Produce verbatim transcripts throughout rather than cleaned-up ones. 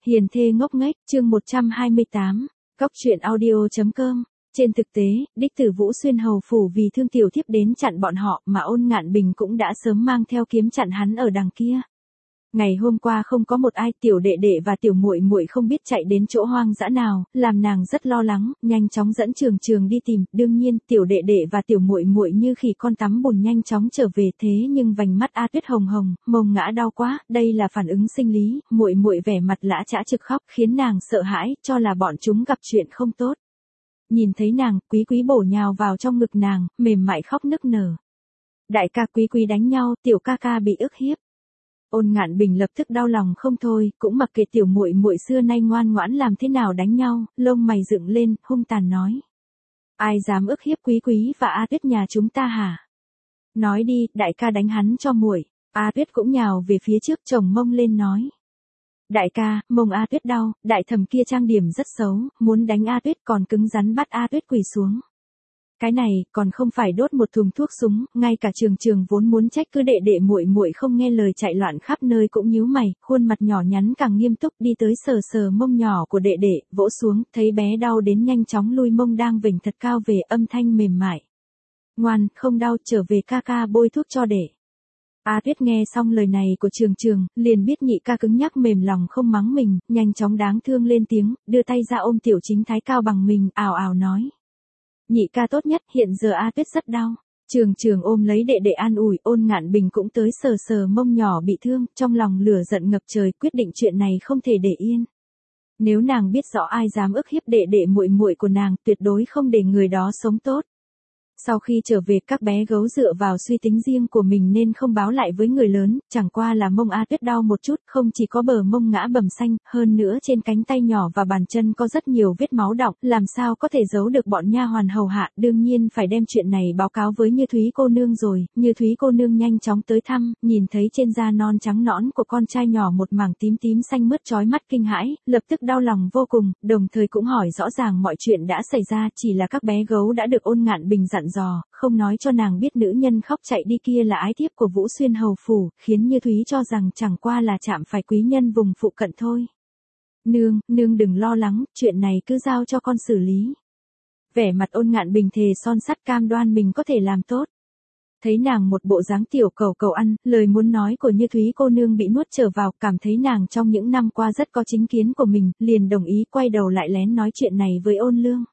Hiền thê ngốc nghếch, chương một trăm hai mươi tám, Cóc truyện audio chấm com. Trên thực tế, đích tử Vũ Xuyên hầu phủ vì thương tiểu thiếp đến chặn bọn họ, mà Ôn Ngạn Bình cũng đã sớm mang theo kiếm chặn hắn ở đằng kia. Ngày hôm qua không có một ai, tiểu đệ đệ và tiểu muội muội không biết chạy đến chỗ hoang dã nào, làm nàng rất lo lắng, nhanh chóng dẫn Trường Trường đi tìm. Đương nhiên, tiểu đệ đệ và tiểu muội muội như khỉ con tắm bùn nhanh chóng trở về, thế nhưng vành mắt A Tuyết hồng hồng, mông ngã đau quá, đây là phản ứng sinh lý. Muội muội vẻ mặt lã chã trực khóc, khiến nàng sợ hãi, cho là bọn chúng gặp chuyện không tốt. Nhìn thấy nàng, Quý Quý bổ nhào vào trong ngực nàng, mềm mại khóc nức nở. Đại ca Quý Quý đánh nhau, tiểu ca ca bị ức hiếp. Ôn Ngạn Bình lập tức đau lòng không thôi, cũng mặc kệ tiểu muội muội xưa nay ngoan ngoãn làm thế nào đánh nhau, lông mày dựng lên, hung tàn nói: ai dám ức hiếp Quý Quý và A Tuyết nhà chúng ta hả? Nói đi, đại ca đánh hắn cho muội. A Tuyết cũng nhào về phía trước, chồng mông lên nói: đại ca, mông A Tuyết đau. Đại thẩm kia trang điểm rất xấu, muốn đánh A Tuyết còn cứng rắn bắt A Tuyết quỳ xuống. Cái này, còn không phải đốt một thùng thuốc súng, ngay cả Trường Trường vốn muốn trách cứ đệ đệ muội muội không nghe lời chạy loạn khắp nơi cũng nhíu mày, khuôn mặt nhỏ nhắn càng nghiêm túc, đi tới sờ sờ mông nhỏ của đệ đệ, vỗ xuống, thấy bé đau đến nhanh chóng lui mông đang vểnh thật cao về, âm thanh mềm mại: ngoan, không đau, trở về ca ca bôi thuốc cho đệ. A Tuyết nghe xong lời này của Trường Trường, liền biết nhị ca cứng nhắc mềm lòng không mắng mình, nhanh chóng đáng thương lên tiếng, đưa tay ra ôm Tiểu Chính Thái cao bằng mình, ào ào nói: nhị ca tốt nhất, hiện giờ A Tuyết rất đau. Trường Trường ôm lấy đệ đệ an ủi. Ôn Ngạn Bình cũng tới sờ sờ mông nhỏ bị thương, trong lòng lửa giận ngập trời, quyết định chuyện này không thể để yên. Nếu nàng biết rõ ai dám ức hiếp đệ đệ muội muội của nàng, tuyệt đối không để người đó sống tốt. Sau khi trở về, các bé gấu dựa vào suy tính riêng của mình nên không báo lại với người lớn, chẳng qua là mông A Tuyết đau một chút, không chỉ có bờ mông ngã bầm xanh, hơn nữa trên cánh tay nhỏ và bàn chân có rất nhiều vết máu đọng, làm sao có thể giấu được bọn nha hoàn hầu hạ, đương nhiên phải đem chuyện này báo cáo với Như Thúy cô nương rồi. Như Thúy cô nương nhanh chóng tới thăm, nhìn thấy trên da non trắng nõn của con trai nhỏ một mảng tím tím xanh mướt chói mắt kinh hãi, lập tức đau lòng vô cùng, đồng thời cũng hỏi rõ ràng mọi chuyện đã xảy ra, chỉ là các bé gấu đã được Ôn Ngạn Bình dặn dò, không nói cho nàng biết nữ nhân khóc chạy đi kia là ái thiếp của Vũ Xuyên hầu phủ, khiến Như Thúy cho rằng chẳng qua là chạm phải quý nhân vùng phụ cận thôi. Nương, nương đừng lo lắng, chuyện này cứ giao cho con xử lý. Vẻ mặt Ôn Ngạn Bình thề son sắt cam đoan mình có thể làm tốt. Thấy nàng một bộ dáng tiểu cầu cầu ăn, lời muốn nói của Như Thúy cô nương bị nuốt trở vào, cảm thấy nàng trong những năm qua rất có chính kiến của mình, liền đồng ý quay đầu lại lén nói chuyện này với Ôn Lương.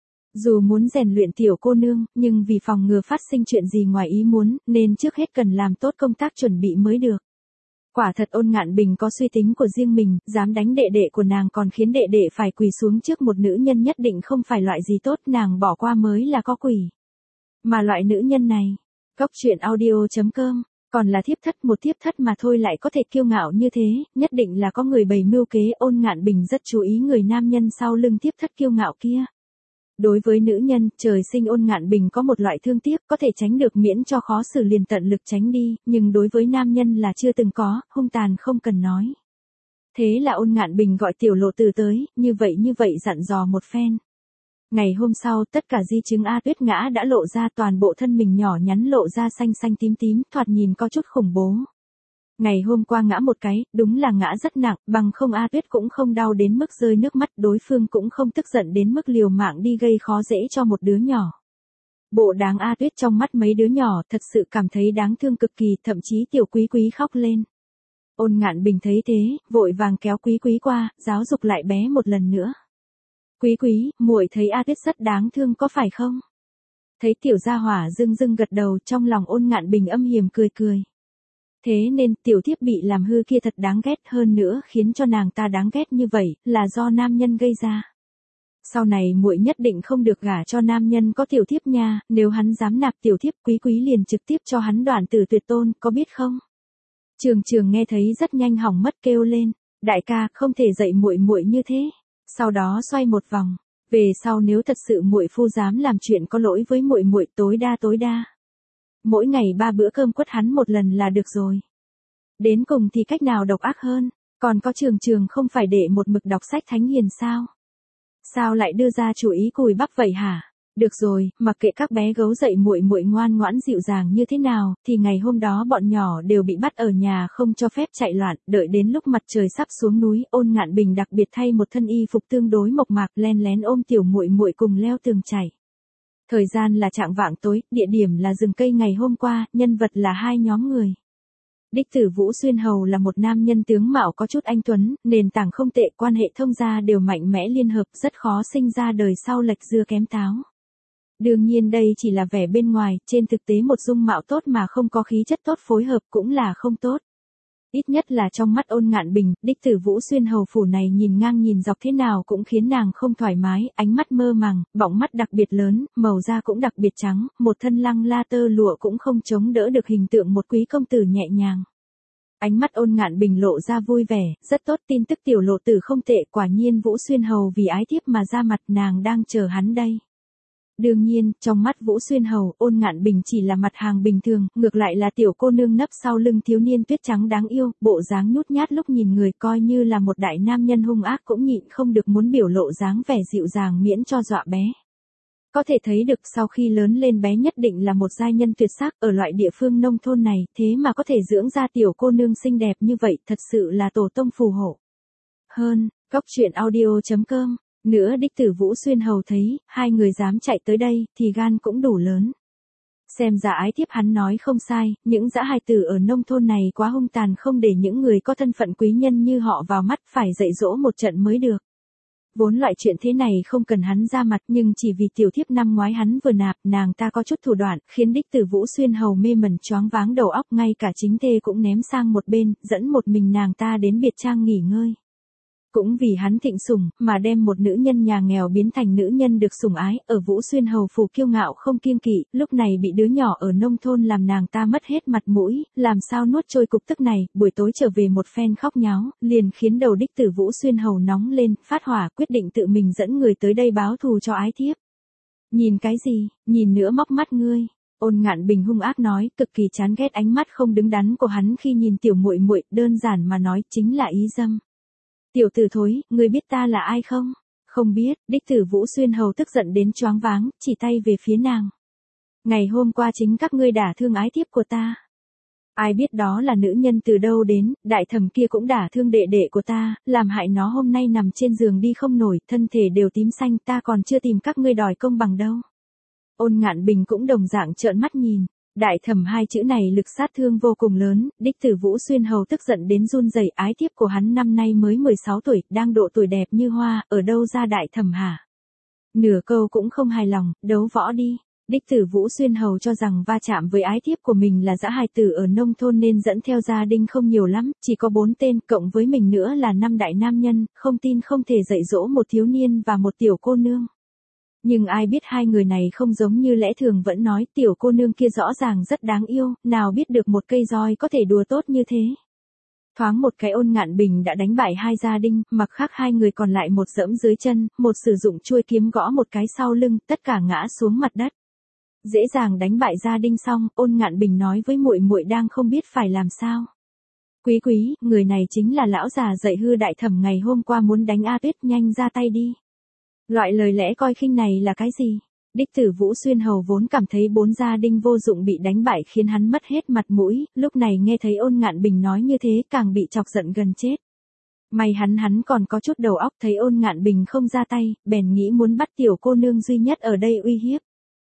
Dù muốn rèn luyện tiểu cô nương, nhưng vì phòng ngừa phát sinh chuyện gì ngoài ý muốn, nên trước hết cần làm tốt công tác chuẩn bị mới được. Quả thật Ôn Ngạn Bình có suy tính của riêng mình, dám đánh đệ đệ của nàng còn khiến đệ đệ phải quỳ xuống trước một nữ nhân nhất định không phải loại gì tốt, nàng bỏ qua mới là có quỷ. Mà loại nữ nhân này, Cóc truyện audio chấm com, còn là thiếp thất, một thiếp thất mà thôi lại có thể kiêu ngạo như thế, nhất định là có người bày mưu kế. Ôn Ngạn Bình rất chú ý người nam nhân sau lưng thiếp thất kiêu ngạo kia. Đối với nữ nhân, trời sinh Ôn Ngạn Bình có một loại thương tiếc, có thể tránh được miễn cho khó xử liền tận lực tránh đi, nhưng đối với nam nhân là chưa từng có, hung tàn không cần nói. Thế là Ôn Ngạn Bình gọi Tiểu Lộ Tử tới, như vậy như vậy dặn dò một phen. Ngày hôm sau, tất cả di chứng A Tuyết ngã đã lộ ra, toàn bộ thân mình nhỏ nhắn lộ ra xanh xanh tím tím, thoạt nhìn có chút khủng bố. Ngày hôm qua ngã một cái, đúng là ngã rất nặng, bằng không A Tuyết cũng không đau đến mức rơi nước mắt, đối phương cũng không tức giận đến mức liều mạng đi gây khó dễ cho một đứa nhỏ. Bộ đáng A Tuyết trong mắt mấy đứa nhỏ thật sự cảm thấy đáng thương cực kỳ, thậm chí tiểu Quý Quý khóc lên. Ôn Ngạn Bình thấy thế, vội vàng kéo Quý Quý qua, giáo dục lại bé một lần nữa. Quý Quý, muội thấy A Tuyết rất đáng thương có phải không? Thấy tiểu gia hỏa dưng dưng gật đầu, trong lòng Ôn Ngạn Bình âm hiểm cười cười. Thế nên, tiểu thiếp bị làm hư kia thật đáng ghét, hơn nữa khiến cho nàng ta đáng ghét như vậy, là do nam nhân gây ra. Sau này muội nhất định không được gả cho nam nhân có tiểu thiếp nha, nếu hắn dám nạp tiểu thiếp, Quý Quý liền trực tiếp cho hắn đoạn tử tuyệt tôn, có biết không? Trường Trường nghe thấy rất nhanh hỏng mất kêu lên, đại ca, không thể dạy muội muội như thế. Sau đó xoay một vòng, về sau nếu thật sự muội phu dám làm chuyện có lỗi với muội muội, tối đa tối đa mỗi ngày ba bữa cơm quất hắn một lần là được rồi. Đến cùng thì cách nào độc ác hơn, còn có Trường Trường không phải để một mực đọc sách thánh hiền sao? Sao lại đưa ra chủ ý cùi bắp vậy hả? Được rồi, mặc kệ các bé gấu dậy muội muội ngoan ngoãn dịu dàng như thế nào, thì ngày hôm đó bọn nhỏ đều bị bắt ở nhà không cho phép chạy loạn, đợi đến lúc mặt trời sắp xuống núi, Ôn Ngạn Bình đặc biệt thay một thân y phục tương đối mộc mạc, len lén ôm tiểu muội muội cùng leo tường chảy. Thời gian là chạng vạng tối, địa điểm là rừng cây ngày hôm qua, nhân vật là hai nhóm người. Đích tử Vũ Xuyên Hầu là một nam nhân tướng mạo có chút anh tuấn, nền tảng không tệ, quan hệ thông gia đều mạnh mẽ liên hợp, rất khó sinh ra đời sau lệch dưa kém táo. Đương nhiên đây chỉ là vẻ bên ngoài, trên thực tế một dung mạo tốt mà không có khí chất tốt phối hợp cũng là không tốt. Ít nhất là trong mắt Ôn Ngạn Bình, đích tử Vũ Xuyên Hầu phủ này nhìn ngang nhìn dọc thế nào cũng khiến nàng không thoải mái, ánh mắt mơ màng, bọng mắt đặc biệt lớn, màu da cũng đặc biệt trắng, một thân lăng la tơ lụa cũng không chống đỡ được hình tượng một quý công tử nhẹ nhàng. Ánh mắt Ôn Ngạn Bình lộ ra vui vẻ, rất tốt, tin tức tiểu lộ tử không tệ, quả nhiên Vũ Xuyên Hầu vì ái thiếp mà ra mặt, nàng đang chờ hắn đây. Đương nhiên, trong mắt Vũ Xuyên Hầu, Ôn Ngạn Bình chỉ là mặt hàng bình thường, ngược lại là tiểu cô nương nấp sau lưng thiếu niên tuyết trắng đáng yêu, bộ dáng nhút nhát lúc nhìn người coi như là một đại nam nhân hung ác cũng nhịn không được muốn biểu lộ dáng vẻ dịu dàng miễn cho dọa bé. Có thể thấy được sau khi lớn lên bé nhất định là một giai nhân tuyệt sắc, ở loại địa phương nông thôn này, thế mà có thể dưỡng ra tiểu cô nương xinh đẹp như vậy, thật sự là tổ tông phù hộ. Hơn, Cóc Truyện Audio chấm com. Nữa đích tử Vũ Xuyên Hầu thấy, hai người dám chạy tới đây, thì gan cũng đủ lớn. Xem ra ái thiếp hắn nói không sai, những dã hài tử ở nông thôn này quá hung tàn, không để những người có thân phận quý nhân như họ vào mắt, phải dạy dỗ một trận mới được. Vốn loại chuyện thế này không cần hắn ra mặt, nhưng chỉ vì tiểu thiếp năm ngoái hắn vừa nạp, nàng ta có chút thủ đoạn, khiến đích tử Vũ Xuyên Hầu mê mẩn choáng váng đầu óc, ngay cả chính thê cũng ném sang một bên, dẫn một mình nàng ta đến biệt trang nghỉ ngơi. Cũng vì hắn thịnh sủng, mà đem một nữ nhân nhà nghèo biến thành nữ nhân được sủng ái, ở Vũ Xuyên Hầu phủ kiêu ngạo không kiêng kỵ, lúc này bị đứa nhỏ ở nông thôn làm nàng ta mất hết mặt mũi, làm sao nuốt trôi cục tức này, buổi tối trở về một phen khóc nháo, liền khiến đầu đích tử Vũ Xuyên Hầu nóng lên, phát hỏa, quyết định tự mình dẫn người tới đây báo thù cho ái thiếp. Nhìn cái gì, nhìn nữa móc mắt ngươi. Ôn Ngạn Bình hung ác nói, cực kỳ chán ghét ánh mắt không đứng đắn của hắn khi nhìn tiểu muội muội, đơn giản mà nói chính là ý dâm. Tiểu tử thối, ngươi biết ta là ai không? Không biết, đích tử Vũ Xuyên Hầu tức giận đến choáng váng, chỉ tay về phía nàng. Ngày hôm qua chính các ngươi đả thương ái thiếp của ta. Ai biết đó là nữ nhân từ đâu đến, đại thẩm kia cũng đả thương đệ đệ của ta, làm hại nó hôm nay nằm trên giường đi không nổi, thân thể đều tím xanh, ta còn chưa tìm các ngươi đòi công bằng đâu. Ôn Ngạn Bình cũng đồng dạng trợn mắt nhìn. Đại thẩm hai chữ này lực sát thương vô cùng lớn, đích tử Vũ Xuyên Hầu tức giận đến run rẩy, ái thiếp của hắn năm nay mới mười sáu tuổi, đang độ tuổi đẹp như hoa, ở đâu ra đại thẩm hả? Nửa câu cũng không hài lòng, đấu võ đi. Đích tử Vũ Xuyên Hầu cho rằng va chạm với ái thiếp của mình là dã hài tử ở nông thôn nên dẫn theo gia đình không nhiều lắm, chỉ có bốn tên, cộng với mình nữa là năm đại nam nhân, không tin không thể dạy dỗ một thiếu niên và một tiểu cô nương. Nhưng ai biết hai người này không giống như lẽ thường vẫn nói, tiểu cô nương kia rõ ràng rất đáng yêu, nào biết được một cây roi có thể đùa tốt như thế. Thoáng một cái Ôn Ngạn Bình đã đánh bại hai gia đình, mặc khác hai người còn lại một dẫm dưới chân, một sử dụng chuôi kiếm gõ một cái sau lưng, tất cả ngã xuống mặt đất. Dễ dàng đánh bại gia đình xong, Ôn Ngạn Bình nói với muội muội đang không biết phải làm sao. Quý quý, người này chính là lão già dạy hư đại thẩm ngày hôm qua muốn đánh A Tuyết, nhanh ra tay đi. Loại lời lẽ coi khinh này là cái gì? Đích tử Vũ Xuyên Hầu vốn cảm thấy bốn gia đình vô dụng bị đánh bại khiến hắn mất hết mặt mũi, lúc này nghe thấy Ôn Ngạn Bình nói như thế càng bị chọc giận gần chết. May hắn hắn còn có chút đầu óc, thấy Ôn Ngạn Bình không ra tay, bèn nghĩ muốn bắt tiểu cô nương duy nhất ở đây uy hiếp.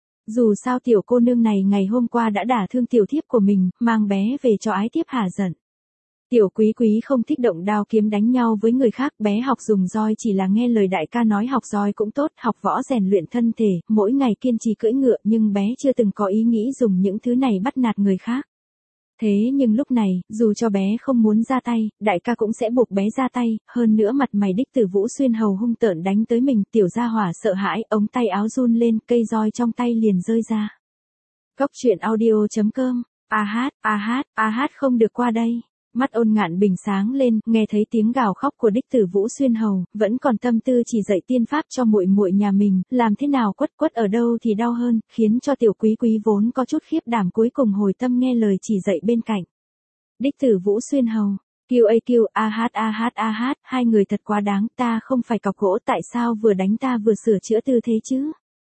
Dù sao tiểu cô nương này ngày hôm qua đã đả thương tiểu thiếp của mình, mang bé về cho ái thiếp hả giận. Tiểu quý quý không thích động đao kiếm đánh nhau với người khác, bé học dùng roi chỉ là nghe lời đại ca nói học roi cũng tốt, học võ rèn luyện thân thể, mỗi ngày kiên trì cưỡi ngựa, nhưng bé chưa từng có ý nghĩ dùng những thứ này bắt nạt người khác. Thế nhưng lúc này, dù cho bé không muốn ra tay, đại ca cũng sẽ buộc bé ra tay, hơn nữa mặt mày đích tử Vũ Xuyên Hầu hung tợn đánh tới mình, tiểu gia hỏa sợ hãi, ống tay áo run lên, cây roi trong tay liền rơi ra. Cóc Truyện Audio chấm com. A hát, a hát, a hát không được qua đây. Mắt Ôn Ngạn Bình sáng lên, nghe thấy tiếng gào khóc của đích tử Vũ Xuyên Hầu, vẫn còn tâm tư chỉ dạy tiên pháp cho muội muội nhà mình, làm thế nào quất quất ở đâu thì đau hơn, khiến cho tiểu quý quý vốn có chút khiếp đảm cuối cùng hồi tâm nghe lời chỉ dạy bên cạnh. Đích tử Vũ Xuyên Hầu, kêu ây kêu, a hát a hát a hát, hai người thật quá đáng, ta không phải cọc gỗ, tại sao vừa đánh ta vừa sửa chữa tư thế chứ?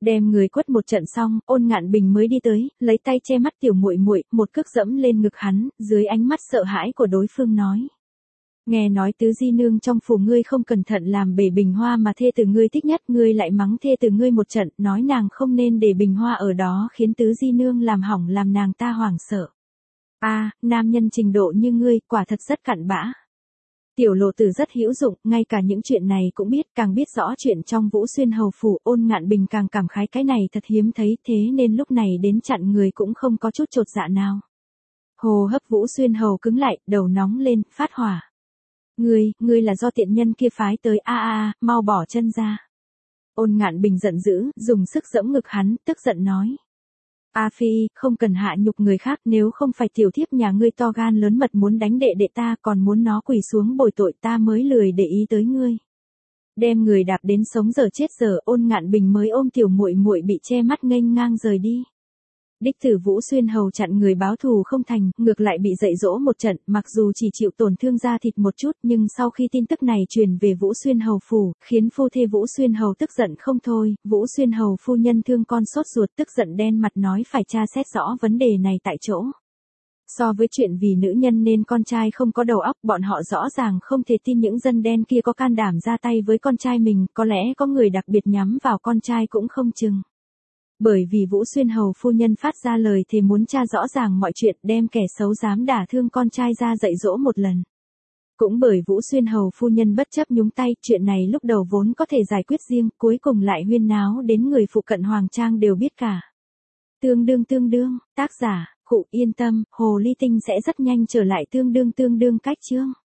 Đem người quất một trận xong, Ôn Ngạn Bình mới đi tới, lấy tay che mắt tiểu muội muội, một cước dẫm lên ngực hắn, dưới ánh mắt sợ hãi của đối phương nói. Nghe nói tứ di nương trong phủ ngươi không cẩn thận làm bể bình hoa mà thê tử ngươi thích nhất, ngươi lại mắng thê tử ngươi một trận, nói nàng không nên để bình hoa ở đó khiến tứ di nương làm hỏng làm nàng ta hoảng sợ. A, à, nam nhân trình độ như ngươi, quả thật rất cặn bã. Tiểu Lộ Tử rất hữu dụng, ngay cả những chuyện này cũng biết, càng biết rõ chuyện trong Vũ Xuyên hầu phủ, Ôn Ngạn Bình càng cảm khái cái này thật hiếm thấy, thế nên lúc này đến chặn người cũng không có chút chột dạ nào. Hồ hấp Vũ Xuyên hầu cứng lại, đầu nóng lên, phát hỏa. Ngươi, ngươi là do tiện nhân kia phái tới, a a a, mau bỏ chân ra. Ôn Ngạn Bình giận dữ, dùng sức giẫm ngực hắn, tức giận nói. A Phi, không cần hạ nhục người khác, nếu không phải tiểu thiếp nhà ngươi to gan lớn mật muốn đánh đệ đệ ta, còn muốn nó quỳ xuống bồi tội, ta mới lười để ý tới ngươi. Đem người đạp đến sống giờ chết giờ, Ôn Ngạn Bình mới ôm tiểu muội muội bị che mắt nghênh ngang rời đi. Đích tử Vũ Xuyên hầu chặn người báo thù không thành, ngược lại bị dạy dỗ một trận, mặc dù chỉ chịu tổn thương da thịt một chút, nhưng sau khi tin tức này truyền về Vũ Xuyên hầu phủ, khiến phu thê Vũ Xuyên hầu tức giận không thôi. Vũ Xuyên hầu phu nhân thương con sốt ruột, tức giận đen mặt nói phải tra xét rõ vấn đề này tại chỗ. So với chuyện vì nữ nhân nên con trai không có đầu óc, bọn họ rõ ràng không thể tin những dân đen kia có can đảm ra tay với con trai mình, có lẽ có người đặc biệt nhắm vào con trai cũng không chừng. Bởi vì Vũ Xuyên hầu phu nhân phát ra lời thề muốn tra rõ ràng mọi chuyện, đem kẻ xấu dám đả thương con trai ra dạy dỗ một lần. Cũng bởi Vũ Xuyên hầu phu nhân bất chấp nhúng tay, chuyện này lúc đầu vốn có thể giải quyết riêng, cuối cùng lại huyên náo đến người phụ cận Hoàng Trang đều biết cả. Tương đương tương đương, tác giả, Cụ yên tâm, Hồ Ly Tinh sẽ rất nhanh trở lại tương đương tương đương cách chương.